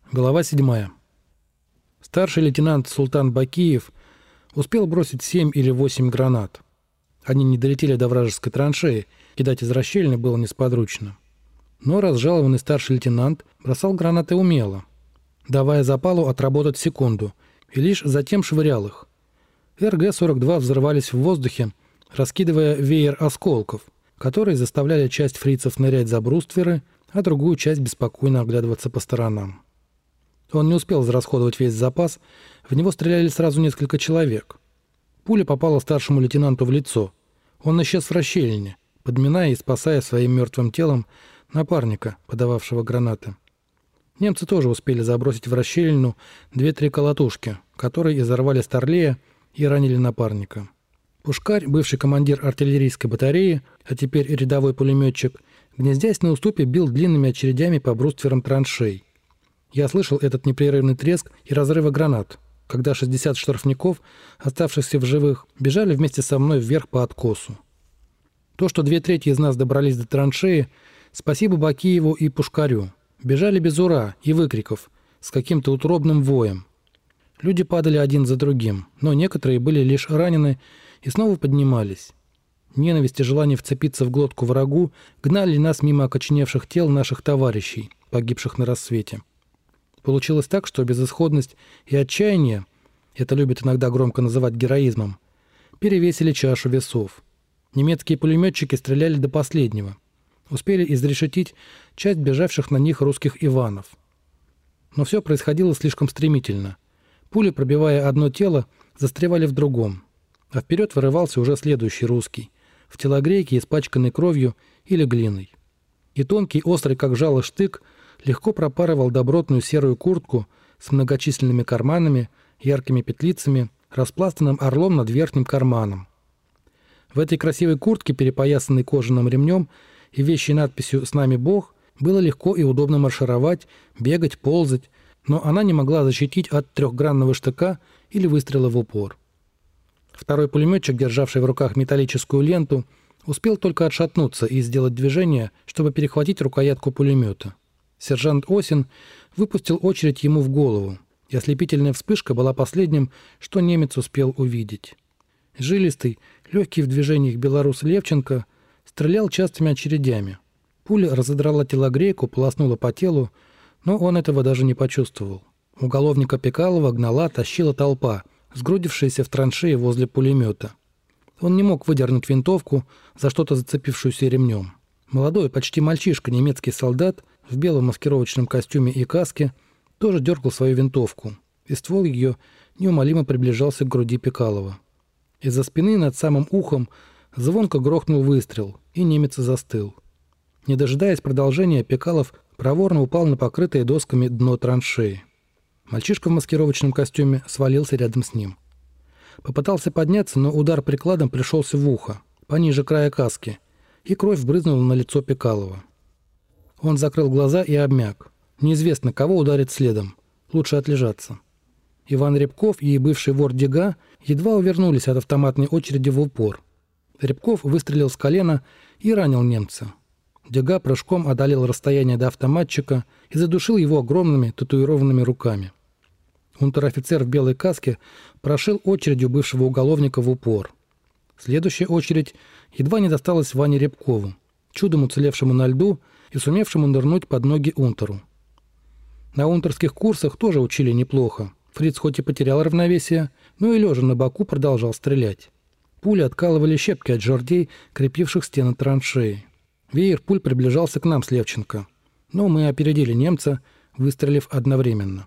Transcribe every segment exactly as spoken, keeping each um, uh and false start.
Глава седьмая. Старший лейтенант Султан Бакиев успел бросить семь или восемь гранат. Они не долетели до вражеской траншеи, кидать из расщелины было несподручно. Но разжалованный старший лейтенант бросал гранаты умело, давая запалу отработать секунду, и лишь затем швырял их. эр гэ сорок два взрывались в воздухе, раскидывая веер осколков, которые заставляли часть фрицев нырять за брустверы, а другую часть беспокойно оглядываться по сторонам. Он не успел израсходовать весь запас, в него стреляли сразу несколько человек. Пуля попала старшему лейтенанту в лицо. Он исчез в расщелине, подминая и спасая своим мертвым телом напарника, подававшего гранаты. Немцы тоже успели забросить в расщелину две-три колотушки, которые изорвали Старлея и ранили напарника. Пушкарь, бывший командир артиллерийской батареи, а теперь рядовой пулеметчик, гнездясь на уступе, бил длинными очередями по брустверам траншей. Я слышал этот непрерывный треск и разрывы гранат, когда шестьдесят штрафников, оставшихся в живых, бежали вместе со мной вверх по откосу. То, что две трети из нас добрались до траншеи, спасибо Бакиеву и Пушкарю. Бежали без «ура» и выкриков, с каким-то утробным воем. Люди падали один за другим, но некоторые были лишь ранены и снова поднимались. Ненависть и желание вцепиться в глотку врагу гнали нас мимо окоченевших тел наших товарищей, погибших на рассвете. Получилось так, что безысходность и отчаяние, это любят иногда громко называть героизмом, перевесили чашу весов. Немецкие пулеметчики стреляли до последнего. Успели изрешетить часть бежавших на них русских Иванов. Но все происходило слишком стремительно. Пули, пробивая одно тело, застревали в другом. А вперед вырывался уже следующий русский, в телогрейке, испачканной кровью или глиной. И тонкий, острый, как жало, штык легко пропарывал добротную серую куртку с многочисленными карманами, яркими петлицами, распластанным орлом над верхним карманом. В этой красивой куртке, перепоясанной кожаным ремнем и вещей надписью «С нами Бог», было легко и удобно маршировать, бегать, ползать, но она не могла защитить от трехгранного штыка или выстрела в упор. Второй пулеметчик, державший в руках металлическую ленту, успел только отшатнуться и сделать движение, чтобы перехватить рукоятку пулемета. Сержант Осин выпустил очередь ему в голову, и ослепительная вспышка была последним, что немец успел увидеть. Жилистый, легкий в движениях белорус Левченко стрелял частыми очередями. Пуля разодрала телогрейку, полоснула по телу, но он этого даже не почувствовал. Уголовника Пекалова гнала, тащила толпа, сгрудившаяся в траншее возле пулемета. Он не мог выдернуть винтовку, за что-то зацепившуюся ремнем. Молодой, почти мальчишка, немецкий солдат в белом маскировочном костюме и каске тоже дергал свою винтовку, и ствол ее неумолимо приближался к груди Пекалова. Из-за спины над самым ухом звонко грохнул выстрел, и немец застыл. Не дожидаясь продолжения, Пекалов проворно упал на покрытое досками дно траншеи. Мальчишка в маскировочном костюме свалился рядом с ним. Попытался подняться, но удар прикладом пришелся в ухо, пониже края каски, и кровь брызнула на лицо Пекалова. Он закрыл глаза и обмяк. Неизвестно, кого ударит следом. Лучше отлежаться. Иван Рябков и бывший вор Дега едва увернулись от автоматной очереди в упор. Рябков выстрелил с колена и ранил немца. Дега прыжком одолел расстояние до автоматчика и задушил его огромными татуированными руками. Унтер-офицер в белой каске прошил очередью бывшего уголовника в упор. Следующая очередь едва не досталась Ване Рябкову, чудом уцелевшему на льду и сумевшему нырнуть под ноги унтеру. На унтерских курсах тоже учили неплохо. Фриц хоть и потерял равновесие, но и лежа на боку продолжал стрелять. Пули откалывали щепки от жердей, крепивших стены траншеи. Веер пуль приближался к нам с Левченко, но мы опередили немца, выстрелив одновременно.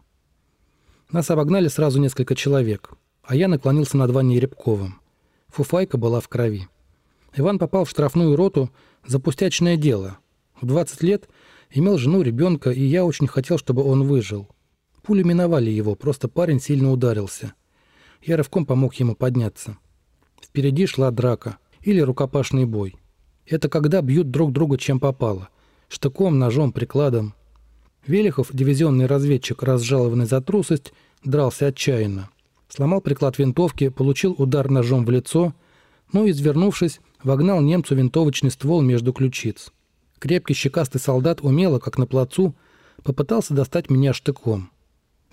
Нас обогнали сразу несколько человек, а я наклонился над Ваней Рябковым. Фуфайка была в крови. Иван попал в штрафную роту за пустячное дело. В двадцать лет имел жену, ребенка, и я очень хотел, чтобы он выжил. Пули миновали его, просто парень сильно ударился. Я рывком помог ему подняться. Впереди шла драка или рукопашный бой. Это когда бьют друг друга чем попало. Штыком, ножом, прикладом. Велихов, дивизионный разведчик, разжалованный за трусость, дрался отчаянно. Сломал приклад винтовки, получил удар ножом в лицо, но, извернувшись, вогнал немцу винтовочный ствол между ключиц. Крепкий щекастый солдат умело, как на плацу, попытался достать меня штыком.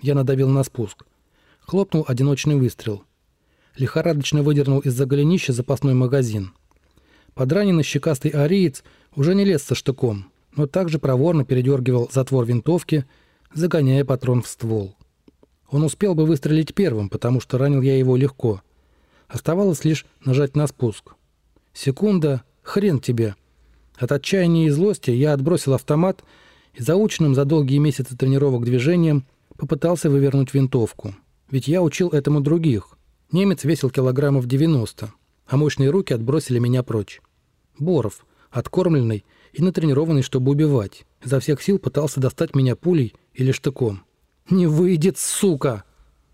Я надавил на спуск. Хлопнул одиночный выстрел. Лихорадочно выдернул из-за голенища запасной магазин. Подраненный щекастый ариец уже не лез со штыком, но также проворно передергивал затвор винтовки, загоняя патрон в ствол. Он успел бы выстрелить первым, потому что ранил я его легко. Оставалось лишь нажать на спуск. Секунда, хрен тебе. От отчаяния и злости я отбросил автомат и заученным за долгие месяцы тренировок движением попытался вывернуть винтовку. Ведь я учил этому других. Немец весил килограммов девяносто, а мощные руки отбросили меня прочь. Боров, откормленный и натренированный, чтобы убивать, изо всех сил пытался достать меня пулей или штыком. «Не выйдет, сука!»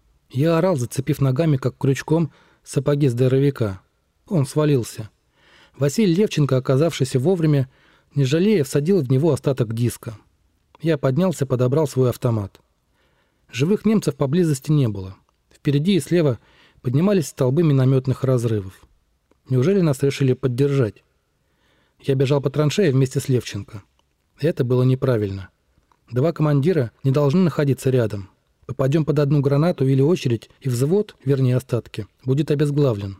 Я орал, зацепив ногами, как крючком, сапоги здоровяка. Он свалился. Василий Левченко, оказавшийся вовремя, не жалея, всадил в него остаток диска. Я поднялся, подобрал свой автомат. Живых немцев поблизости не было. Впереди и слева поднимались столбы минометных разрывов. Неужели нас решили поддержать? Я бежал по траншее вместе с Левченко. Это было неправильно. Два командира не должны находиться рядом. Попадем под одну гранату или очередь, и взвод, вернее остатки, будет обезглавлен.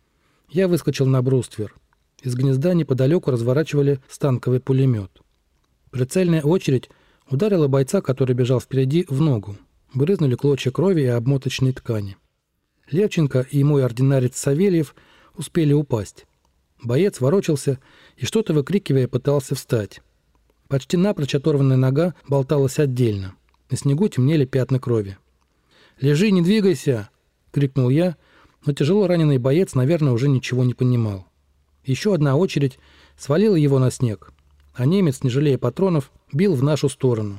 Я выскочил на бруствер. Из гнезда неподалеку разворачивали станковый пулемет. Прицельная очередь ударила бойца, который бежал впереди, в ногу. Брызнули клочья крови и обмоточной ткани. Левченко и мой ординарец Савельев успели упасть. Боец ворочался и, что-то выкрикивая, пытался встать. Почти напрочь оторванная нога болталась отдельно. На снегу темнели пятна крови. «Лежи, не двигайся!» — крикнул я, но тяжело раненый боец, наверное, уже ничего не понимал. Еще одна очередь свалила его на снег, а немец, не жалея патронов, бил в нашу сторону.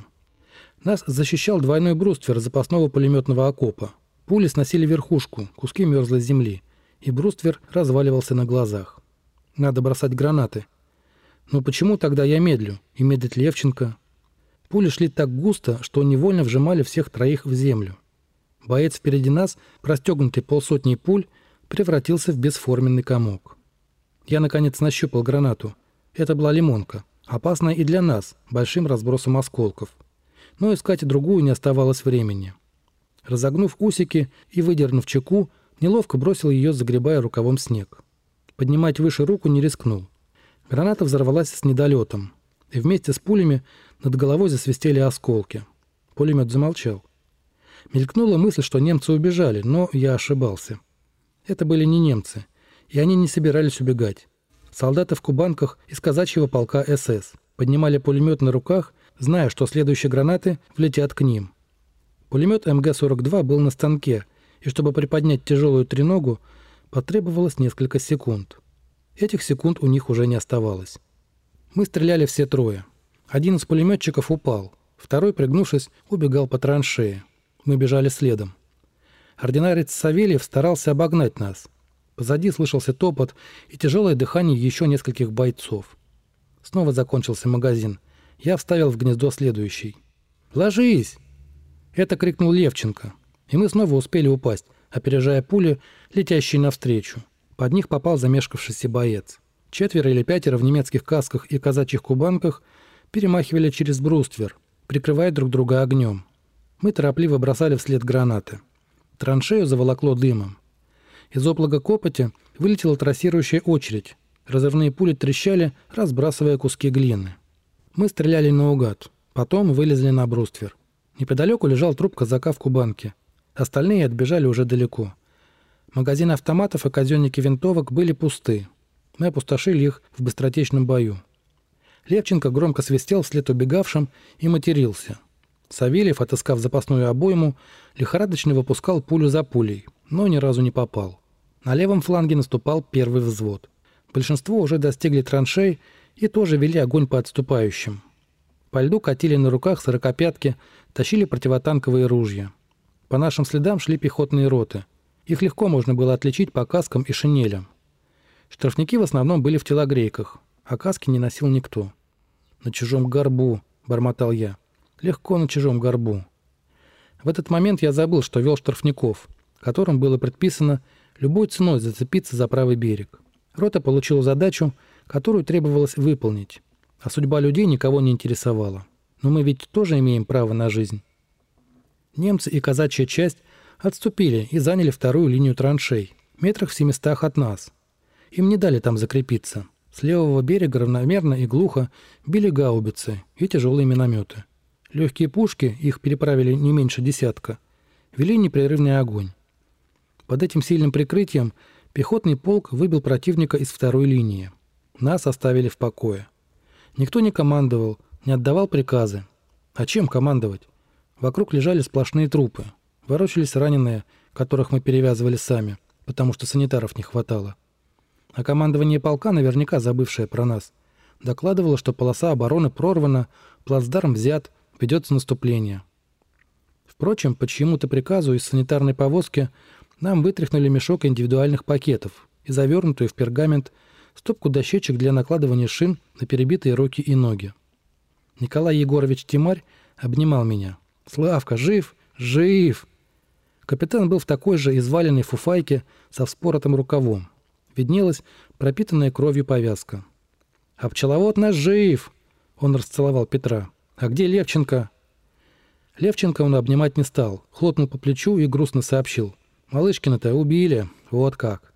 Нас защищал двойной бруствер запасного пулеметного окопа. Пули сносили верхушку, куски мерзлой земли, и бруствер разваливался на глазах. Надо бросать гранаты. Но почему тогда я медлю, и медлит Левченко? Пули шли так густо, что невольно вжимали всех троих в землю. Боец впереди нас, простегнутый полсотней пуль, превратился в бесформенный комок. Я, наконец, нащупал гранату. Это была лимонка, опасная и для нас, большим разбросом осколков. Но искать другую не оставалось времени. Разогнув усики и выдернув чеку, неловко бросил ее, загребая рукавом снег. Поднимать выше руку не рискнул. Граната взорвалась с недолетом, и вместе с пулями над головой засвистели осколки. Пулемет замолчал. Мелькнула мысль, что немцы убежали, но я ошибался. Это были не немцы, и они не собирались убегать. Солдаты в кубанках из казачьего полка эс эс поднимали пулемет на руках, зная, что следующие гранаты влетят к ним. Пулемет эм гэ сорок два был на станке, и чтобы приподнять тяжелую треногу, потребовалось несколько секунд. Этих секунд у них уже не оставалось. Мы стреляли все трое. Один из пулеметчиков упал, второй, пригнувшись, убегал по траншее. Мы бежали следом. Ординарец Савельев старался обогнать нас. Позади слышался топот и тяжелое дыхание еще нескольких бойцов. Снова закончился магазин. Я вставил в гнездо следующий. «Ложись!» Это крикнул Левченко. И мы снова успели упасть, опережая пули, летящие навстречу. Под них попал замешкавшийся боец. Четверо или пятеро в немецких касках и казачьих кубанках перемахивали через бруствер, прикрывая друг друга огнем. Мы торопливо бросали вслед гранаты. Траншею заволокло дымом. Из облака копоти вылетела трассирующая очередь. Разрывные пули трещали, разбрасывая куски глины. Мы стреляли наугад. Потом вылезли на бруствер. Неподалеку лежал труп казака в кубанке. Остальные отбежали уже далеко. Магазины автоматов и казенники винтовок были пусты. Мы опустошили их в быстротечном бою. Левченко громко свистел вслед убегавшим и матерился. Савельев, отыскав запасную обойму, лихорадочно выпускал пулю за пулей, но ни разу не попал. На левом фланге наступал первый взвод. Большинство уже достигли траншей и тоже вели огонь по отступающим. По льду катили на руках сорокопятки, тащили противотанковые ружья. По нашим следам шли пехотные роты. Их легко можно было отличить по каскам и шинелям. Штрафники в основном были в телогрейках, а каски не носил никто. «На чужом горбу», — бормотал я. «Легко на чужом горбу». В этот момент я забыл, что вел штрафников, которым было предписано любой ценой зацепиться за правый берег. Рота получила задачу, которую требовалось выполнить, а судьба людей никого не интересовала. Но мы ведь тоже имеем право на жизнь. Немцы и казачья часть отступили и заняли вторую линию траншей, метрах в семистах от нас. Им не дали там закрепиться. С левого берега равномерно и глухо били гаубицы и тяжелые минометы. Легкие пушки, их переправили не меньше десятка, вели непрерывный огонь. Под этим сильным прикрытием пехотный полк выбил противника из второй линии. Нас оставили в покое. Никто не командовал, не отдавал приказы. А чем командовать? Вокруг лежали сплошные трупы. Ворочались раненые, которых мы перевязывали сами, потому что санитаров не хватало. А командование полка, наверняка забывшее про нас, докладывало, что полоса обороны прорвана, плацдарм взят, ведется наступление. Впрочем, по чьему-то приказу из санитарной повозки нам вытряхнули мешок индивидуальных пакетов и завернутую в пергамент стопку дощечек для накладывания шин на перебитые руки и ноги. Николай Егорович Тимарь обнимал меня. «Славка, жив? Жив!» Капитан был в такой же изваленной фуфайке со вспоротым рукавом. Виднелась пропитанная кровью повязка. «А пчеловод наш жив!» Он расцеловал Петра. «А где Левченко?» Левченко он обнимать не стал, хлопнул по плечу и грустно сообщил. «Малышкина-то убили. Вот как».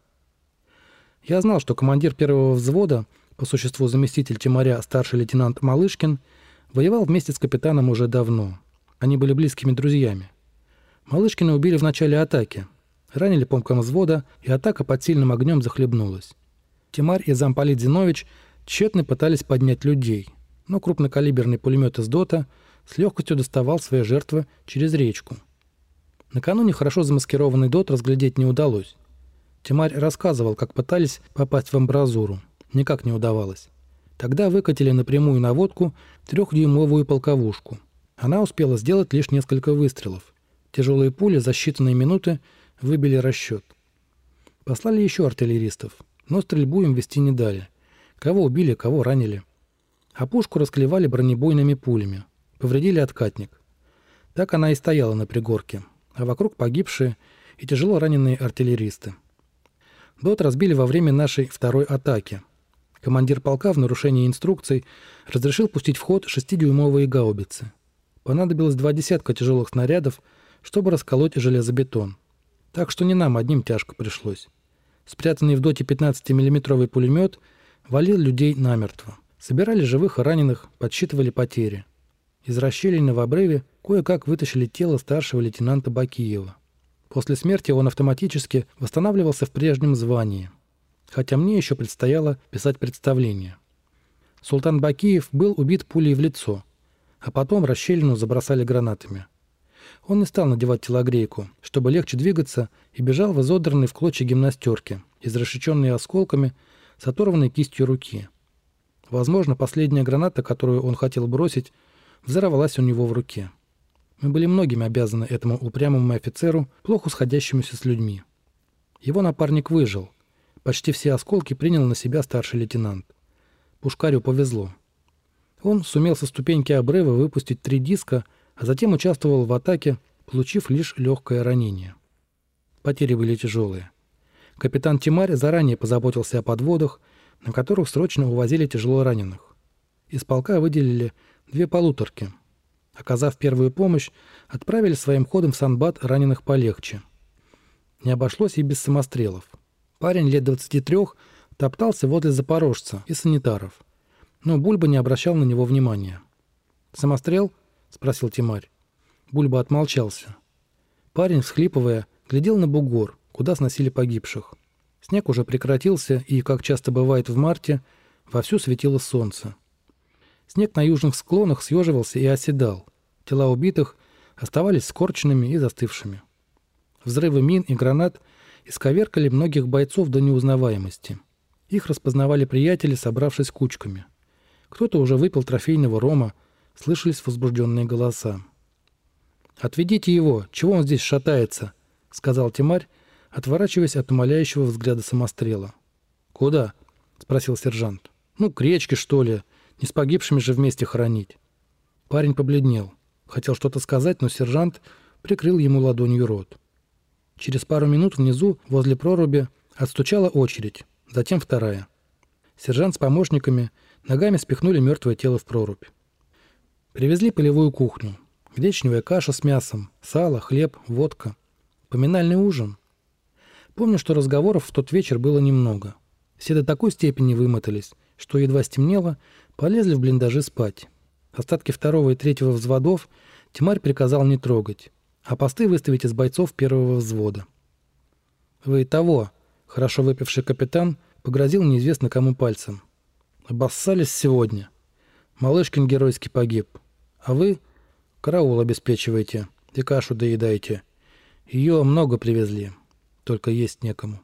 Я знал, что командир первого взвода, по существу заместитель Тимаря, старший лейтенант Малышкин, воевал вместе с капитаном уже давно. Они были близкими друзьями. Малышкина убили в начале атаки. Ранили помком взвода, и атака под сильным огнем захлебнулась. Тимарь и замполит Зинович тщетно пытались поднять людей, но крупнокалиберный пулемет из ДОТа с легкостью доставал свои жертвы через речку. Накануне хорошо замаскированный ДОТ разглядеть не удалось. Тимарь рассказывал, как пытались попасть в амбразуру. Никак не удавалось. Тогда выкатили напрямую наводку трехдюймовую полковушку. Она успела сделать лишь несколько выстрелов. Тяжелые пули за считанные минуты выбили расчет. Послали еще артиллеристов, но стрельбу им вести не дали. Кого убили, кого ранили. А пушку расклевали бронебойными пулями. Повредили откатник. Так она и стояла на пригорке, а вокруг погибшие и тяжело раненые артиллеристы. ДОТ разбили во время нашей второй атаки. Командир полка в нарушении инструкций разрешил пустить в ход шестидюймовые гаубицы. Понадобилось два десятка тяжелых снарядов, чтобы расколоть железобетон. Так что не нам одним тяжко пришлось. Спрятанный в ДОТе пятнадцатимиллиметровый пулемет валил людей намертво. Собирали живых и раненых, подсчитывали потери. Из расщелины в обрыве кое-как вытащили тело старшего лейтенанта Бакиева. После смерти он автоматически восстанавливался в прежнем звании. Хотя мне еще предстояло писать представление. Султан Бакиев был убит пулей в лицо, а потом расщелину забросали гранатами. Он не стал надевать телогрейку, чтобы легче двигаться, и бежал в изодранной в клочья гимнастерке, изрешеченной осколками, с оторванной кистью руки. Возможно, последняя граната, которую он хотел бросить, взорвалась у него в руке. Мы были многими обязаны этому упрямому офицеру, плохо сходящемуся с людьми. Его напарник выжил. Почти все осколки принял на себя старший лейтенант. Пушкарю повезло. Он сумел со ступеньки обрыва выпустить три диска, а затем участвовал в атаке, получив лишь легкое ранение. Потери были тяжелые. Капитан Тимарь заранее позаботился о подводах, на которых срочно увозили тяжело раненых. Из полка выделили две полуторки. Оказав первую помощь, отправили своим ходом в Санбат раненых полегче. Не обошлось и без самострелов. Парень лет двадцати трёх топтался возле запорожца и санитаров, но Бульба не обращал на него внимания. «Самострел?» — спросил Тимарь. Бульба отмолчался. Парень, всхлипывая, глядел на бугор, куда сносили погибших. Снег уже прекратился, и, как часто бывает в марте, вовсю светило солнце. Снег на южных склонах съеживался и оседал. Тела убитых оставались скорченными и застывшими. Взрывы мин и гранат исковеркали многих бойцов до неузнаваемости. Их распознавали приятели, собравшись кучками. Кто-то уже выпил трофейного рома, слышались возбужденные голоса. «Отведите его! Чего он здесь шатается?» — сказал Тимарь, отворачиваясь от умоляющего взгляда самострела. «Куда?» — спросил сержант. «Ну, к речке, что ли. Не с погибшими же вместе хоронить». Парень побледнел. Хотел что-то сказать, но сержант прикрыл ему ладонью рот. Через пару минут внизу, возле проруби, отстучала очередь, затем вторая. Сержант с помощниками ногами спихнули мертвое тело в прорубь. Привезли полевую кухню. Гречневая каша с мясом, сало, хлеб, водка. Поминальный ужин. Помню, что разговоров в тот вечер было немного. Все до такой степени вымотались, что едва стемнело, полезли в блиндажи спать. Остатки второго и третьего взводов Тимарь приказал не трогать, а посты выставить из бойцов первого взвода. «Вы того», — хорошо выпивший капитан погрозил неизвестно кому пальцем. «Обоссались сегодня. Малышкин геройски погиб. А вы караул обеспечиваете и кашу доедаете. Ее много привезли, только есть некому».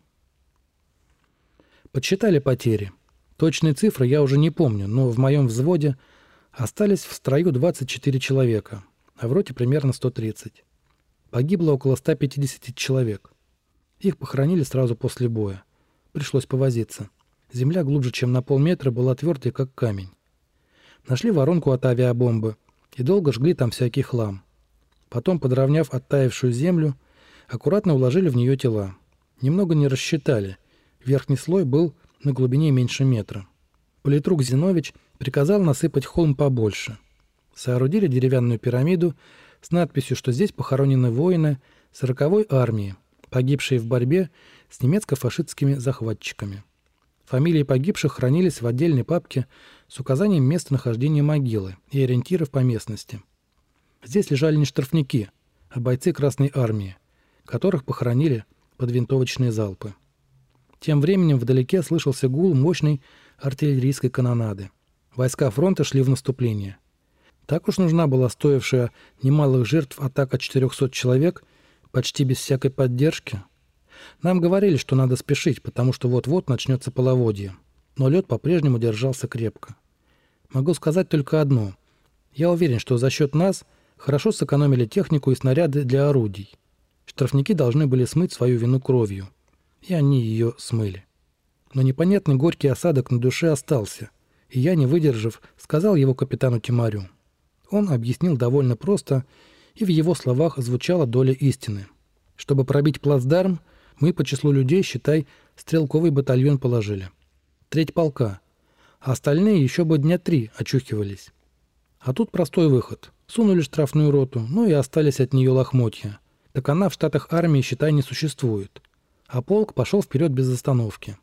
Подсчитали потери. Точные цифры я уже не помню, но в моем взводе остались в строю двадцать четыре человека, а в роте примерно сто тридцать. Погибло около ста пятидесяти человек. Их похоронили сразу после боя. Пришлось повозиться. Земля глубже, чем на полметра, была твердой, как камень. Нашли воронку от авиабомбы и долго жгли там всякий хлам. Потом, подровняв оттаившую землю, аккуратно уложили в нее тела. Немного не рассчитали. Верхний слой был на глубине меньше метра. Политрук Зинович приказал насыпать холм побольше. Соорудили деревянную пирамиду с надписью, что здесь похоронены воины сороковой армии, погибшие в борьбе с немецко-фашистскими захватчиками. Фамилии погибших хранились в отдельной папке с указанием местонахождения могилы и ориентиров по местности. Здесь лежали не штрафники, а бойцы Красной армии, которых похоронили под винтовочные залпы. Тем временем вдалеке слышался гул мощной артиллерийской канонады. Войска фронта шли в наступление. Так уж нужна была стоившая немалых жертв атака четырехсот человек почти без всякой поддержки. Нам говорили, что надо спешить, потому что вот-вот начнется половодье. Но лед по-прежнему держался крепко. Могу сказать только одно. Я уверен, что за счет нас хорошо сэкономили технику и снаряды для орудий. Штрафники должны были смыть свою вину кровью. И они ее смыли. Но непонятный горький осадок на душе остался, и я, не выдержав, сказал его капитану Тимарю. Он объяснил довольно просто, и в его словах звучала доля истины. Чтобы пробить плацдарм, мы по числу людей, считай, стрелковый батальон положили. Треть полка. А остальные еще бы дня три очухивались. А тут простой выход. Сунули штрафную роту, ну и остались от нее лохмотья. Так она в штатах армии, считай, не существует. А полк пошел вперед без остановки.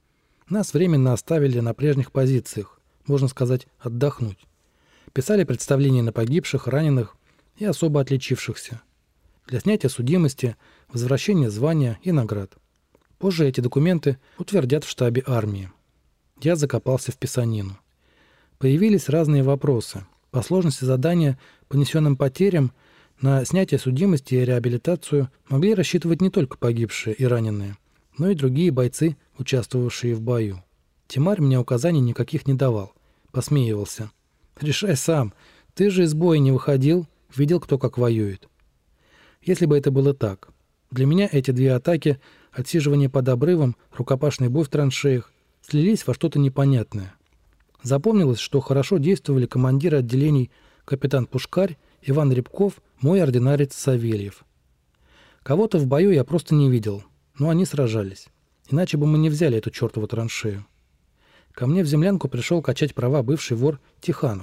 Нас временно оставили на прежних позициях, можно сказать, отдохнуть. Писали представления на погибших, раненых и особо отличившихся. Для снятия судимости, возвращения звания и наград. Позже эти документы утвердят в штабе армии. Я закопался в писанину. Появились разные вопросы. По сложности задания, понесенным потерям, на снятие судимости и реабилитацию могли рассчитывать не только погибшие и раненые, но и другие бойцы, участвовавшие в бою. Тимарь мне указаний никаких не давал, посмеивался. «Решай сам, ты же из боя не выходил, видел, кто как воюет». Если бы это было так. Для меня эти две атаки, отсиживание под обрывом, рукопашный бой в траншеях, слились во что-то непонятное. Запомнилось, что хорошо действовали командиры отделений капитан Пушкарь, Иван Рябков, мой ординарец Савельев. Кого-то в бою я просто не видел, но они сражались. Иначе бы мы не взяли эту чертову траншею. Ко мне в землянку пришел качать права бывший вор Тиханов.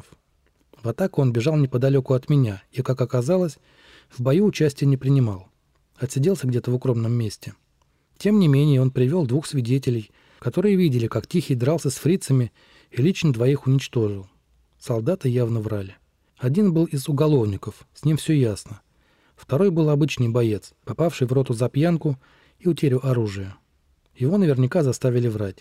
В атаку он бежал неподалеку от меня и, как оказалось, в бою участия не принимал. Отсиделся где-то в укромном месте. Тем не менее, он привел двух свидетелей, которые видели, как Тихий дрался с фрицами и лично двоих уничтожил. Солдаты явно врали. Один был из уголовников, с ним все ясно. Второй был обычный боец, попавший в роту за пьянку и утерю оружия. Его наверняка заставили врать.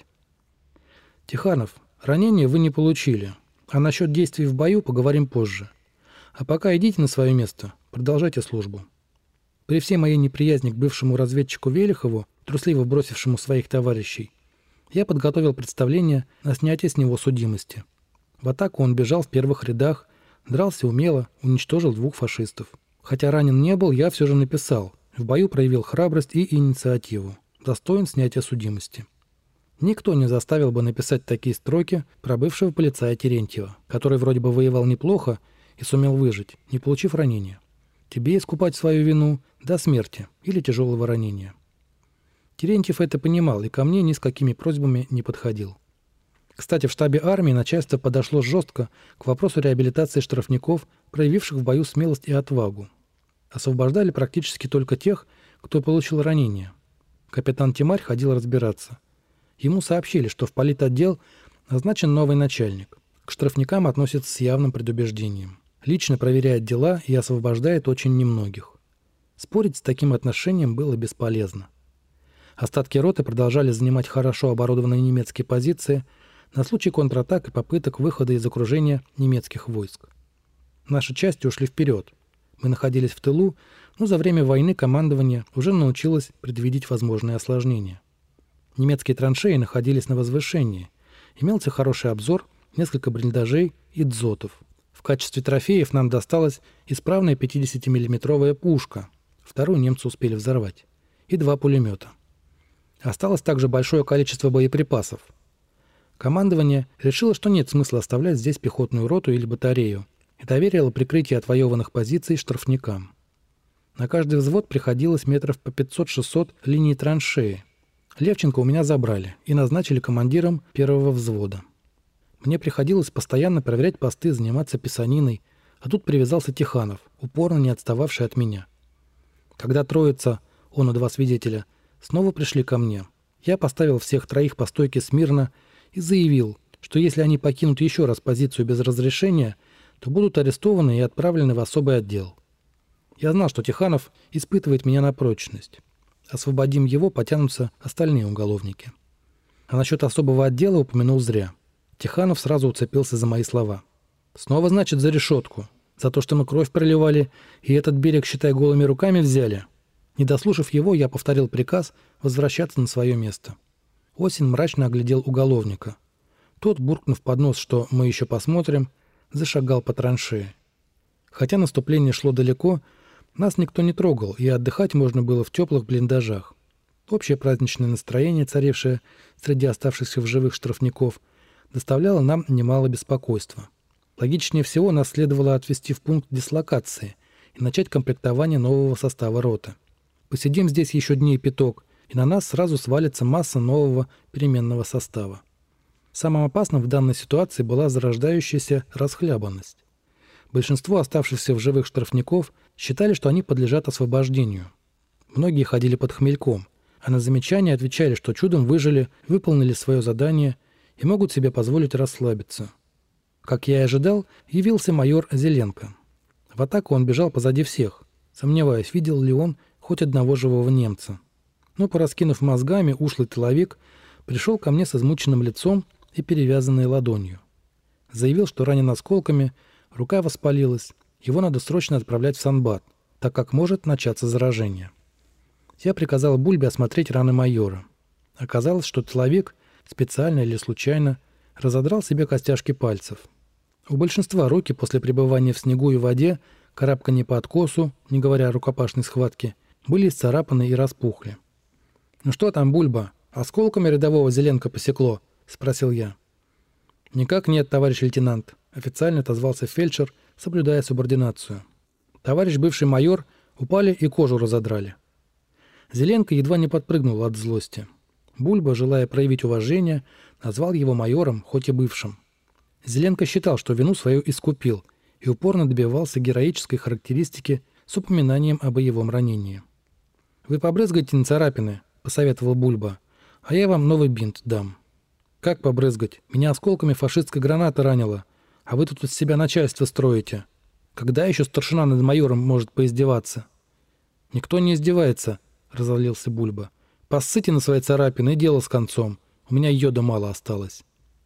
«Тиханов, ранения вы не получили, а насчет действий в бою поговорим позже. А пока идите на свое место, продолжайте службу». При всей моей неприязни к бывшему разведчику Велихову, трусливо бросившему своих товарищей, я подготовил представление на снятие с него судимости. В атаку он бежал в первых рядах, дрался умело, уничтожил двух фашистов. Хотя ранен не был, я все же написал. В бою проявил храбрость и инициативу. Достоин снятия судимости. Никто не заставил бы написать такие строки про бывшего полицая Терентьева, который вроде бы воевал неплохо и сумел выжить, не получив ранения. Тебе искупать свою вину до смерти или тяжелого ранения. Терентьев это понимал и ко мне ни с какими просьбами не подходил. Кстати, в штабе армии начальство подошло жестко к вопросу реабилитации штрафников, проявивших в бою смелость и отвагу. Освобождали практически только тех, кто получил ранения. Капитан Тимарь ходил разбираться. Ему сообщили, что в политотдел назначен новый начальник. К штрафникам относятся с явным предубеждением. Лично проверяет дела и освобождает очень немногих. Спорить с таким отношением было бесполезно. Остатки роты продолжали занимать хорошо оборудованные немецкие позиции на случай контратак и попыток выхода из окружения немецких войск. Наши части ушли вперед. Мы находились в тылу, но за время войны командование уже научилось предвидеть возможные осложнения. Немецкие траншеи находились на возвышении. Имелся хороший обзор, несколько блиндажей и дзотов. В качестве трофеев нам досталась исправная пятидесятимиллиметровая пушка, вторую немцы успели взорвать, и два пулемета. Осталось также большое количество боеприпасов. Командование решило, что нет смысла оставлять здесь пехотную роту или батарею, и доверило прикрытие отвоеванных позиций штрафникам. На каждый взвод приходилось метров по пятьсот-шестьсот линии траншеи. Левченко у меня забрали и назначили командиром первого взвода. Мне приходилось постоянно проверять посты, заниматься писаниной, а тут привязался Тиханов, упорно не отстававший от меня. Когда троица, он и два свидетеля, снова пришли ко мне, я поставил всех троих по стойке смирно и заявил, что если они покинут еще раз позицию без разрешения, то будут арестованы и отправлены в особый отдел. Я знал, что Тиханов испытывает меня на прочность. Освободим его, потянутся остальные уголовники. А насчет особого отдела упомянул зря. Тиханов сразу уцепился за мои слова. «Снова, значит, за решетку. За то, что мы кровь проливали, и этот берег, считай, голыми руками взяли». Не дослушав его, я повторил приказ возвращаться на свое место. Осин мрачно оглядел уголовника. Тот, буркнув под нос, что мы еще посмотрим, зашагал по траншее. Хотя наступление шло далеко, нас никто не трогал, и отдыхать можно было в теплых блиндажах. Общее праздничное настроение, царившее среди оставшихся в живых штрафников, доставляло нам немало беспокойства. Логичнее всего нас следовало отвезти в пункт дислокации и начать комплектование нового состава роты. Посидим здесь еще дней пяток, и на нас сразу свалится масса нового переменного состава. Самым опасным в данной ситуации была зарождающаяся расхлябанность. Большинство оставшихся в живых штрафников считали, что они подлежат освобождению. Многие ходили под хмельком, а на замечания отвечали, что чудом выжили, выполнили свое задание и могут себе позволить расслабиться. Как я и ожидал, явился майор Зеленко. В атаку он бежал позади всех, сомневаясь, видел ли он хоть одного живого немца. Но, пораскинув мозгами, ушлый тыловик пришел ко мне с измученным лицом и перевязанной ладонью. Заявил, что ранен осколками, рука воспалилась, его надо срочно отправлять в санбат, так как может начаться заражение. Я приказал Бульбе осмотреть раны майора. Оказалось, что тыловик, специально или случайно, разодрал себе костяшки пальцев. У большинства руки после пребывания в снегу и воде, карабканье по откосу, не говоря о рукопашной схватке, были исцарапаны и распухли. «Ну что там, Бульба, осколками рядового Зеленко посекло?» — спросил я. «Никак нет, товарищ лейтенант», — официально отозвался фельдшер, соблюдая субординацию. «Товарищ бывший майор, упали и кожу разодрали». Зеленко едва не подпрыгнул от злости. Бульба, желая проявить уважение, назвал его майором, хоть и бывшим. Зеленко считал, что вину свою искупил, и упорно добивался героической характеристики с упоминанием о боевом ранении. «Вы побрызгайте на царапины», — посоветовал Бульба, — «а я вам новый бинт дам». «Как побрызгать? Меня осколками фашистской гранаты ранило, а вы тут из себя начальство строите. Когда еще старшина над майором может поиздеваться?» «Никто не издевается», — разозлился Бульба. «Поссыте на свои царапины и дело с концом. У меня йода мало осталось».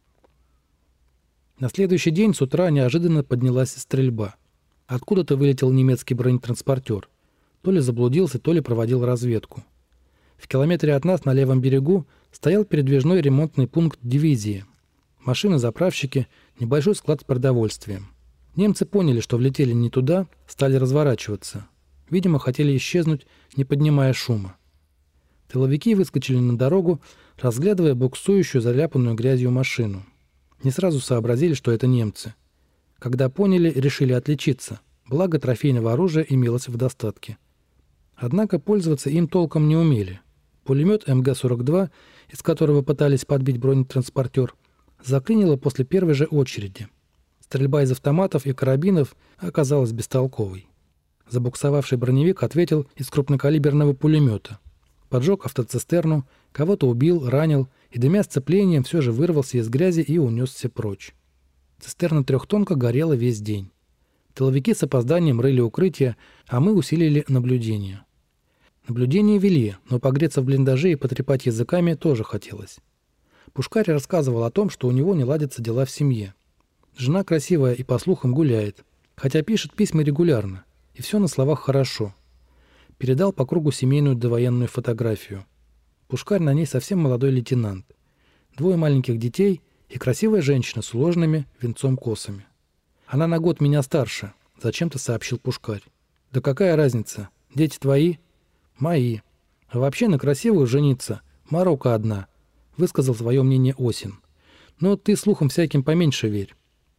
На следующий день с утра неожиданно поднялась стрельба. Откуда-то вылетел немецкий бронетранспортер. То ли заблудился, то ли проводил разведку. В километре от нас на левом берегу стоял передвижной ремонтный пункт дивизии. Машины-заправщики, небольшой склад с продовольствием. Немцы поняли, что влетели не туда, стали разворачиваться. Видимо, хотели исчезнуть, не поднимая шума. Тыловики выскочили на дорогу, разглядывая буксующую, заляпанную грязью машину. Не сразу сообразили, что это немцы. Когда поняли, решили отличиться, благо трофейного оружия имелось в достатке. Однако пользоваться им толком не умели. Пулемет эм гэ сорок два, из которого пытались подбить бронетранспортер, заклинило после первой же очереди. Стрельба из автоматов и карабинов оказалась бестолковой. Забуксовавший броневик ответил из крупнокалиберного пулемета. Поджег автоцистерну, кого-то убил, ранил, и, дымя сцеплением, все же вырвался из грязи и унесся прочь. Цистерна трехтонка горела весь день. Тыловики с опозданием рыли укрытия, а мы усилили наблюдение. Наблюдение вели, но погреться в блиндаже и потрепать языками тоже хотелось. Пушкарь рассказывал о том, что у него не ладятся дела в семье. Жена красивая и, по слухам, гуляет, хотя пишет письма регулярно, и все на словах хорошо. Передал по кругу семейную довоенную фотографию. Пушкарь на ней совсем молодой лейтенант. Двое маленьких детей и красивая женщина с уложенными венцом косами. Она на год меня старше, зачем-то сообщил Пушкарь. Да какая разница? Дети твои? Мои. А вообще на красивую жениться морока одна, высказал свое мнение Осин. Но ты слухам всяким поменьше верь.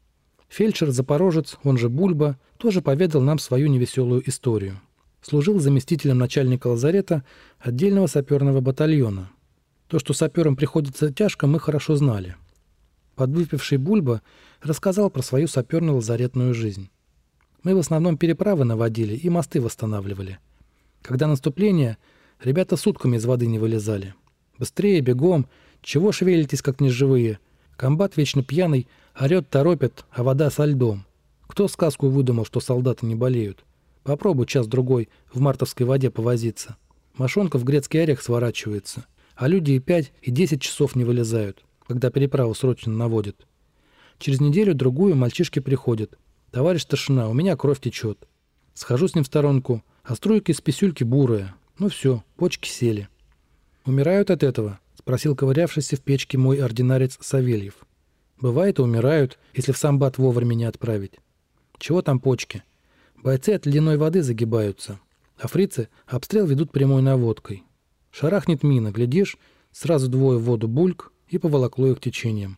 Фельдшер-запорожец, он же Бульба, тоже поведал нам свою невеселую историю. Служил заместителем начальника лазарета отдельного саперного батальона. То, что саперам приходится тяжко, мы хорошо знали. Подвыпивший Бульба рассказал про свою саперно-лазаретную жизнь. Мы в основном переправы наводили и мосты восстанавливали. Когда наступление, ребята сутками из воды не вылезали. Быстрее, бегом, чего шевелитесь, как неживые? Комбат вечно пьяный, орет, торопит, а вода со льдом. Кто сказку выдумал, что солдаты не болеют? Попробуй час-другой в мартовской воде повозиться. Мошонка в грецкий орех сворачивается, а люди и пять, и десять часов не вылезают, когда переправу срочно наводят. Через неделю-другую мальчишки приходят. «Товарищ старшина, у меня кровь течет». Схожу с ним в сторонку, а струйка из писюльки бурая. Ну все, почки сели. «Умирают от этого?» — спросил ковырявшийся в печке мой ординарец Савельев. «Бывает и умирают, если в самбат вовремя не отправить. Чего там почки? Бойцы от ледяной воды загибаются, а фрицы обстрел ведут прямой наводкой. Шарахнет мина, глядишь, сразу двое в воду бульк и поволокло их течением.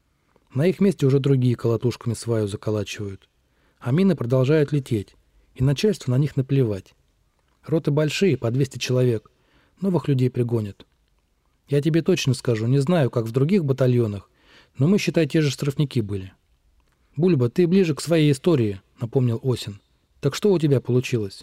На их месте уже другие колотушками сваю заколачивают. А мины продолжают лететь, и начальству на них наплевать. Роты большие, по двести человек, новых людей пригонят. Я тебе точно скажу, не знаю, как в других батальонах, но мы, считай, те же штрафники были». «Бульба, ты ближе к своей истории», — напомнил Осин. «Так что у тебя получилось?»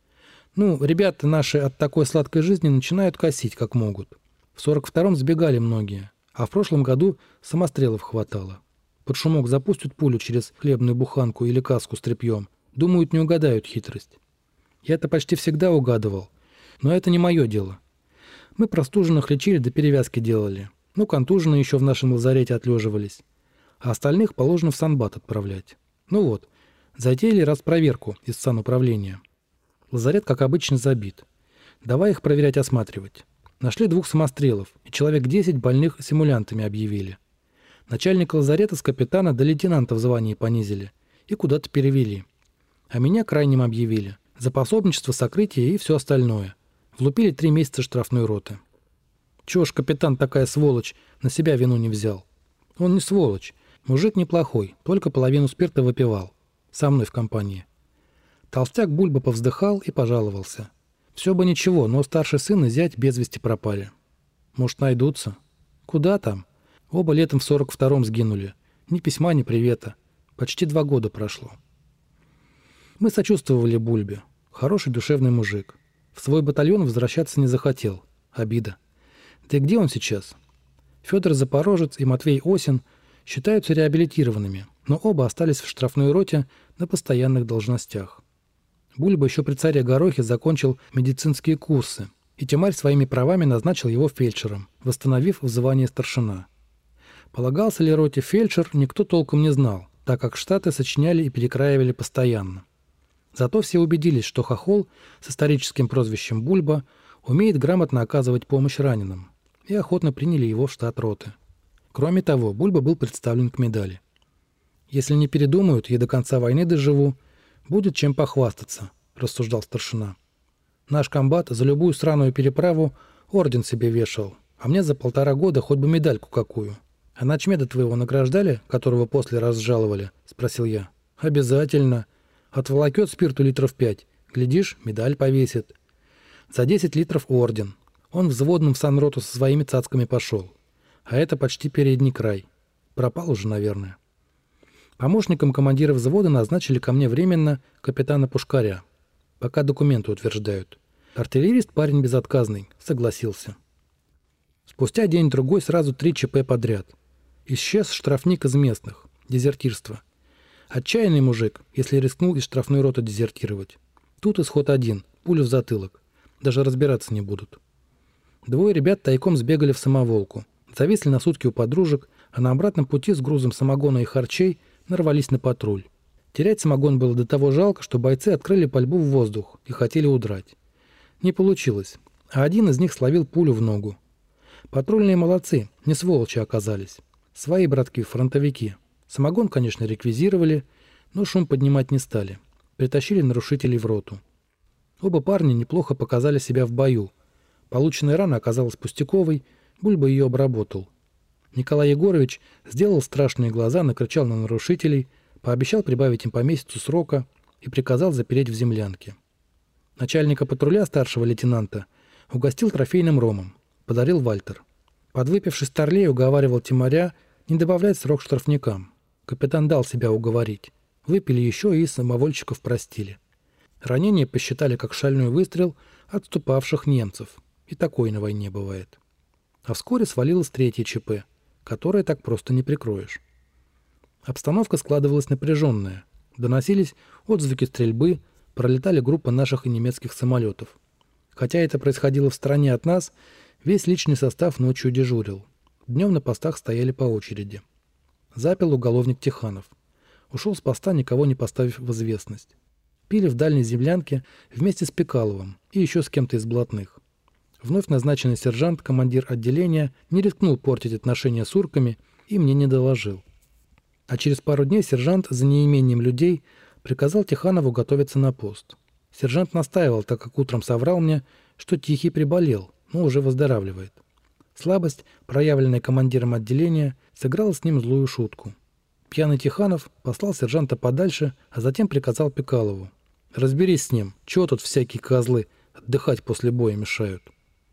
«Ну, ребята наши от такой сладкой жизни начинают косить, как могут. В сорок втором сбегали многие, а в прошлом году самострелов хватало. Под шумок запустят пулю через хлебную буханку или каску с тряпьем. Думают, не угадают хитрость. Я это почти всегда угадывал, но это не мое дело. Мы простуженных лечили да перевязки делали. Ну, контуженные еще в нашем лазарете отлеживались. А остальных положено в санбат отправлять. Ну вот, затеяли раз проверку из сануправления. Лазарет, как обычно, забит. Давай их проверять, осматривать. Нашли двух самострелов, и человек десять больных симулянтами объявили. Начальника лазарета с капитана до лейтенанта в звании понизили и куда-то перевели. А меня крайним объявили. За пособничество, сокрытие и все остальное. Влупили три месяца штрафной роты. Чего ж капитан такая сволочь на себя вину не взял? Он не сволочь. Мужик неплохой, только половину спирта выпивал. Со мной в компании. Толстяк Бульба повздыхал и пожаловался. Все бы ничего, но старший сын и зять без вести пропали. Может, найдутся? Куда там? Оба летом в сорок втором сгинули. Ни письма, ни привета. Почти два года прошло. Мы сочувствовали Бульбе. Хороший душевный мужик. В свой батальон возвращаться не захотел. Обида. Да и где он сейчас? Федор Запорожец и Матвей Осин считаются реабилитированными, но оба остались в штрафной роте на постоянных должностях. Бульба еще при царе Горохе закончил медицинские курсы, и Тимарь своими правами назначил его фельдшером, восстановив в звании старшина. Полагался ли роте фельдшер, никто толком не знал, так как штаты сочиняли и перекраивали постоянно. Зато все убедились, что хохол с историческим прозвищем Бульба умеет грамотно оказывать помощь раненым, и охотно приняли его в штат роты. Кроме того, Бульба был представлен к медали. «Если не передумают, я до конца войны доживу, будет чем похвастаться», — рассуждал старшина. «Наш комбат за любую сраную переправу орден себе вешал, а мне за полтора года хоть бы медальку какую. А начмеда твоего награждали, которого после разжаловали?» — спросил я. «Обязательно. Отволокет спирту литров пять. Глядишь, медаль повесит. За десять литров орден. Он взводным в санроту со своими цацками пошел. А это почти передний край. Пропал уже, наверное». Помощником командира взвода назначили ко мне временно капитана Пушкаря. Пока документы утверждают. Артиллерист парень безотказный, согласился. Спустя день-другой сразу три ЧП подряд. Исчез штрафник из местных. Дезертирство. Отчаянный мужик, если рискнул из штрафной роты дезертировать. Тут исход один. Пуля в затылок. Даже разбираться не будут. Двое ребят тайком сбегали в самоволку. Зависли на сутки у подружек, а на обратном пути с грузом самогона и харчей нарвались на патруль. Терять самогон было до того жалко, что бойцы открыли пальбу в воздух и хотели удрать. Не получилось, а один из них словил пулю в ногу. Патрульные молодцы, не сволочи оказались. Свои братки, фронтовики. Самогон, конечно, реквизировали, но шум поднимать не стали. Притащили нарушителей в роту. Оба парня неплохо показали себя в бою. Полученная рана оказалась пустяковой, Бульба ее обработал. Николай Егорович сделал страшные глаза, накричал на нарушителей, пообещал прибавить им по месяцу срока и приказал запереть в землянке. Начальника патруля, старшего лейтенанта, угостил трофейным ромом, подарил Вальтер. Подвыпивший старлей уговаривал Тимаря не добавлять срок штрафникам. Капитан дал себя уговорить. Выпили еще и самовольщиков простили. Ранение посчитали как шальной выстрел отступавших немцев. И такое на войне бывает. А вскоре свалилось третье ЧП, которое так просто не прикроешь. Обстановка складывалась напряженная. Доносились отзвуки стрельбы, пролетали группы наших и немецких самолетов. Хотя это происходило в стороне от нас, весь личный состав ночью дежурил. Днем на постах стояли по очереди. Запил уголовник Тиханов. Ушел с поста, никого не поставив в известность. Пили в дальней землянке вместе с Пикаловым и еще с кем-то из блатных. Вновь назначенный сержант, командир отделения, не рискнул портить отношения с урками и мне не доложил. А через пару дней сержант, за неимением людей, приказал Тиханову готовиться на пост. Сержант настаивал, так как утром соврал мне, что Тихий приболел, но уже выздоравливает. Слабость, проявленная командиром отделения, сыграла с ним злую шутку. Пьяный Тиханов послал сержанта подальше, а затем приказал Пикалову: «Разберись с ним, чего тут всякие козлы отдыхать после боя мешают».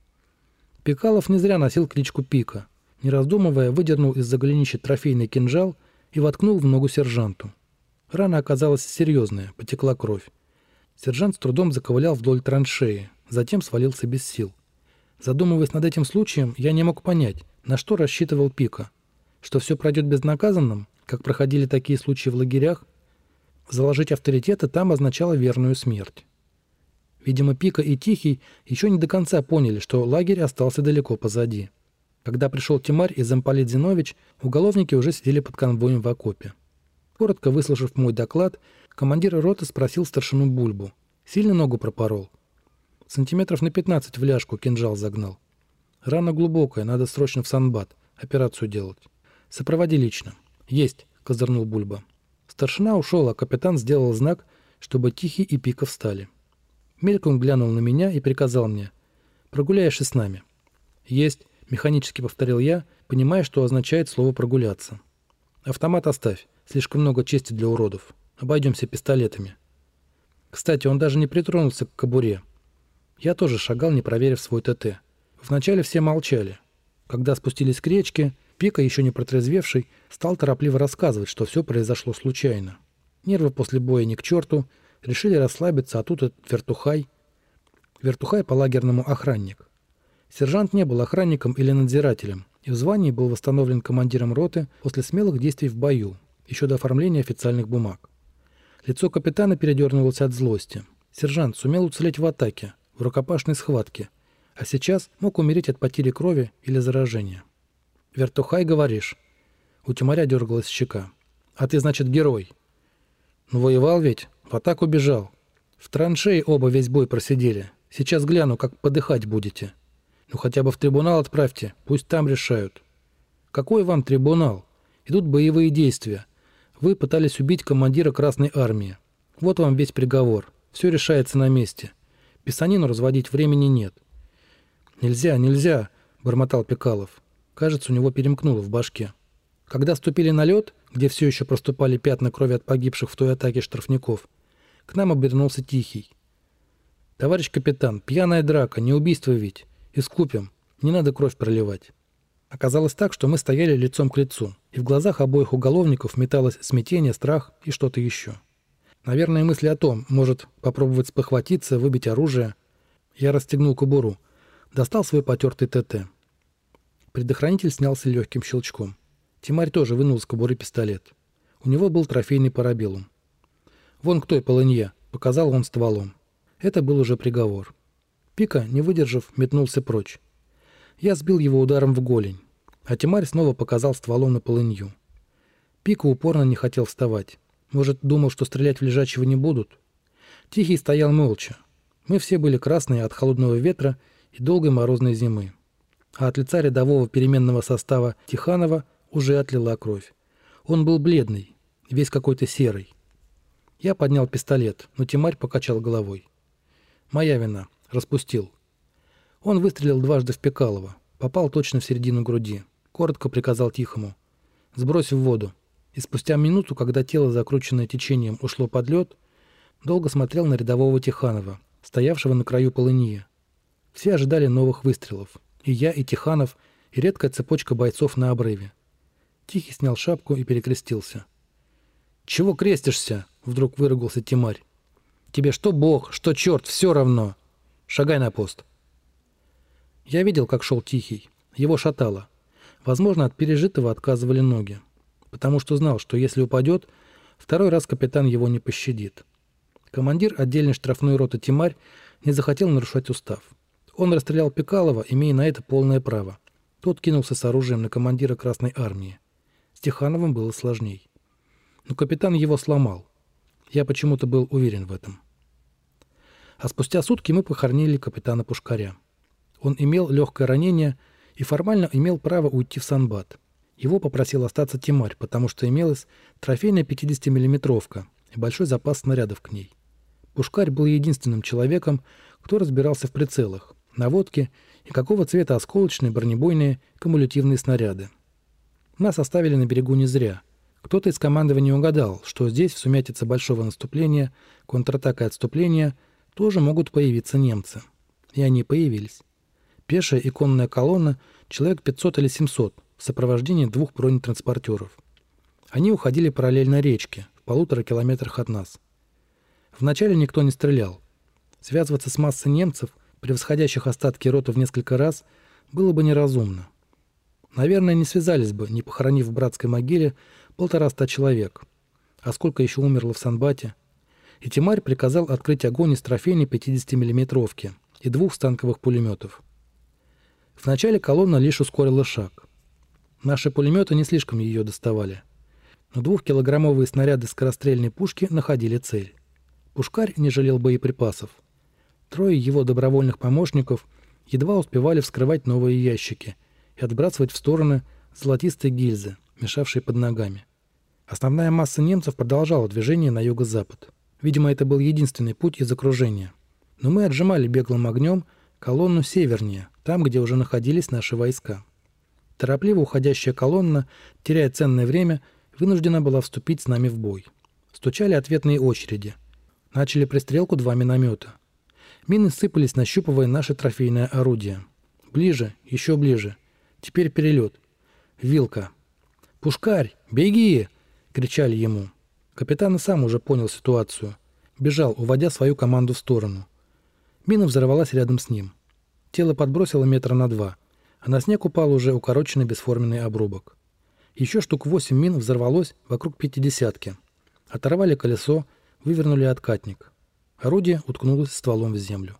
Пикалов не зря носил кличку Пика. Не раздумывая, выдернул из-за голенища трофейный кинжал и воткнул в ногу сержанту. Рана оказалась серьезная, потекла кровь. Сержант с трудом заковылял вдоль траншеи, затем свалился без сил. Задумываясь над этим случаем, я не мог понять, на что рассчитывал Пика. Что все пройдет безнаказанным, как проходили такие случаи в лагерях? Заложить авторитеты там означало верную смерть. Видимо, Пика и Тихий еще не до конца поняли, что лагерь остался далеко позади. Когда пришел Тимарь и замполит Зинович, уголовники уже сидели под конвоем в окопе. Коротко выслушав мой доклад, командир роты спросил старшину Бульбу: «Сильно ногу пропорол?» «Сантиметров на пятнадцать в ляжку кинжал загнал. Рана глубокая, надо срочно в санбат, операцию делать. Сопроводи лично». «Есть», — козырнул Бульба. Старшина ушел, а капитан сделал знак, чтобы Тихий и Пика встали. Мельком глянул на меня и приказал мне: «Прогуляешься с нами». «Есть», — механически повторил я, понимая, что означает слово «прогуляться». «Автомат оставь, слишком много чести для уродов. Обойдемся пистолетами». Кстати, он даже не притронулся к кобуре. Я тоже шагал, не проверив свой ТТ. Вначале все молчали. Когда спустились к речке, Пика, еще не протрезвевший, стал торопливо рассказывать, что все произошло случайно. Нервы после боя ни к черту, решили расслабиться, а тут этот вертухай. Вертухай по-лагерному охранник. Сержант не был охранником или надзирателем, и в звании был восстановлен командиром роты после смелых действий в бою, еще до оформления официальных бумаг. Лицо капитана передернулось от злости. Сержант сумел уцелеть в атаке, в рукопашной схватке, а сейчас мог умереть от потери крови или заражения. «Вертухай, говоришь?» У Тимаря дергалась щека. «А ты, значит, герой?» «Ну, воевал ведь, в атаку бежал. В траншеи оба весь бой просидели. Сейчас гляну, как подыхать будете. Ну, хотя бы в трибунал отправьте, пусть там решают». «Какой вам трибунал? Идут боевые действия. Вы пытались убить командира Красной Армии. Вот вам весь приговор. Все решается на месте. Писанину разводить времени нет». «Нельзя, нельзя», — бормотал Пикалов. Кажется, у него перемкнуло в башке. Когда ступили на лед, где все еще проступали пятна крови от погибших в той атаке штрафников, к нам обернулся Тихий. «Товарищ капитан, пьяная драка, не убийство ведь. Искупим. Не надо кровь проливать». Оказалось так, что мы стояли лицом к лицу, и и в глазах обоих уголовников металось смятение, страх и что-то еще. Наверное, мысли о том, может попробовать спохватиться, выбить оружие. Я расстегнул кобуру, достал свой потертый ТТ. Предохранитель снялся легким щелчком. Тимарь тоже вынул из кобуры пистолет. У него был трофейный парабеллум. «Вон к той полынье», — показал он стволом. Это был уже приговор. Пика, не выдержав, метнулся прочь. Я сбил его ударом в голень, а Тимарь снова показал стволом на полынью. Пика упорно не хотел вставать. Может, думал, что стрелять в лежачего не будут? Тихий стоял молча. Мы все были красные от холодного ветра и долгой морозной зимы. А от лица рядового переменного состава Тиханова уже отлила кровь. Он был бледный, весь какой-то серый. Я поднял пистолет, но Тимарь покачал головой. «Моя вина. Распустил». Он выстрелил дважды в Пекалова, попал точно в середину груди. Коротко приказал Тихому: «Сбрось в воду». И спустя минуту, когда тело, закрученное течением, ушло под лед, долго смотрел на рядового Тиханова, стоявшего на краю полыньи. Все ожидали новых выстрелов. И я, и Тиханов, и редкая цепочка бойцов на обрыве. Тихий снял шапку и перекрестился. «Чего крестишься?» — вдруг выругался Тимарь. «Тебе что бог, что черт, все равно. Шагай на пост». Я видел, как шел Тихий. Его шатало. Возможно, от пережитого отказывали ноги. Потому что знал, что если упадет, второй раз капитан его не пощадит. Командир отдельной штрафной роты Тимарь не захотел нарушать устав. Он расстрелял Пекалова, имея на это полное право. Тот кинулся с оружием на командира Красной Армии. С Тихановым было сложней. Но капитан его сломал. Я почему-то был уверен в этом. А спустя сутки мы похоронили капитана Пушкаря. Он имел легкое ранение и формально имел право уйти в Санбат. Его попросил остаться Тимарь, потому что имелась трофейная пятидесятимиллиметровка и большой запас снарядов к ней. Пушкарь был единственным человеком, кто разбирался в прицелах, наводке и какого цвета осколочные, бронебойные, кумулятивные снаряды. Нас оставили на берегу не зря. Кто-то из командования угадал, что здесь, в сумятице большого наступления, контратака и отступления, тоже могут появиться немцы. И они появились. Пешая и конная колонна, человек пятьсот или семьсот, в сопровождении двух бронетранспортеров. Они уходили параллельно речке, в полутора километрах от нас. Вначале никто не стрелял. Связываться с массой немцев, превосходящих остатки роты в несколько раз, было бы неразумно. Наверное, не связались бы, не похоронив в братской могиле полтораста человек. А сколько еще умерло в Санбате? И Тимарь приказал открыть огонь из трофейной пятидесятимиллиметровки и двух станковых пулеметов. Вначале колонна лишь ускорила шаг. Наши пулеметы не слишком ее доставали. Но двухкилограммовые снаряды скорострельной пушки находили цель. Пушкарь не жалел боеприпасов. Трое его добровольных помощников едва успевали вскрывать новые ящики и отбрасывать в стороны золотистые гильзы, мешавшие под ногами. Основная масса немцев продолжала движение на юго-запад. Видимо, это был единственный путь из окружения. Но мы отжимали беглым огнем колонну севернее, там, где уже находились наши войска. Торопливо уходящая колонна, теряя ценное время, вынуждена была вступить с нами в бой. Стучали ответные очереди. Начали пристрелку два миномета. Мины сыпались, нащупывая наше трофейное орудие. Ближе, еще ближе. Теперь перелет. Вилка. «Пушкарь, беги!» — кричали ему. Капитан и сам уже понял ситуацию. Бежал, уводя свою команду в сторону. Мина взорвалась рядом с ним. Тело подбросило метра на два, а на снег упал уже укороченный бесформенный обрубок. Еще штук восемь мин взорвалось вокруг пятидесятки. Оторвали колесо, вывернули откатник. Орудие уткнулось стволом в землю.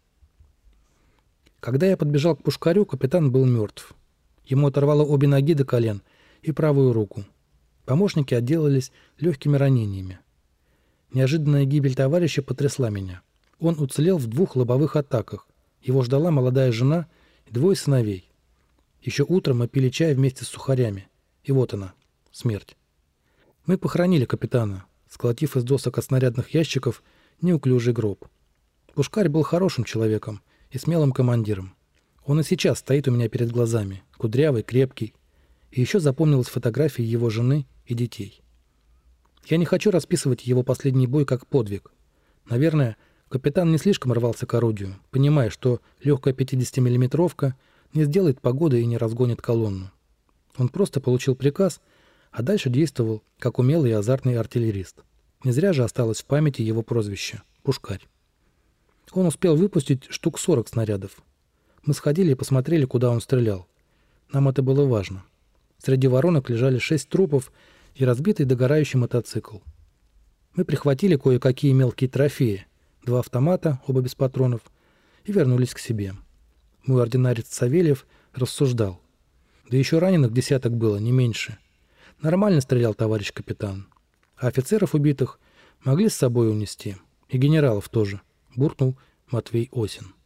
Когда я подбежал к Пушкарю, капитан был мертв. Ему оторвало обе ноги до колен и правую руку. Помощники отделались легкими ранениями. Неожиданная гибель товарища потрясла меня. Он уцелел в двух лобовых атаках. Его ждала молодая жена и двое сыновей. Еще утром мы пили чай вместе с сухарями. И вот она, смерть. Мы похоронили капитана, сколотив из досок от снарядных ящиков неуклюжий гроб. Пушкарь был хорошим человеком и смелым командиром. Он и сейчас стоит у меня перед глазами, кудрявый, крепкий. И еще запомнилась фотография его жены и детей. Я не хочу расписывать его последний бой как подвиг. Наверное, капитан не слишком рвался к орудию, понимая, что легкая пятидесятимиллиметровка не сделает погоды и не разгонит колонну. Он просто получил приказ, а дальше действовал как умелый и азартный артиллерист. Не зря же осталось в памяти его прозвище – Пушкарь. Он успел выпустить штук сорок снарядов. Мы сходили и посмотрели, куда он стрелял. Нам это было важно. Среди воронок лежали шесть трупов и разбитый догорающий мотоцикл. Мы прихватили кое-какие мелкие трофеи, два автомата, оба без патронов, и вернулись к себе. Мой ординарец Савельев рассуждал. Да еще раненых десяток было, не меньше. Нормально стрелял товарищ капитан. А офицеров убитых могли с собой унести. И генералов тоже, буркнул Матвей Осин.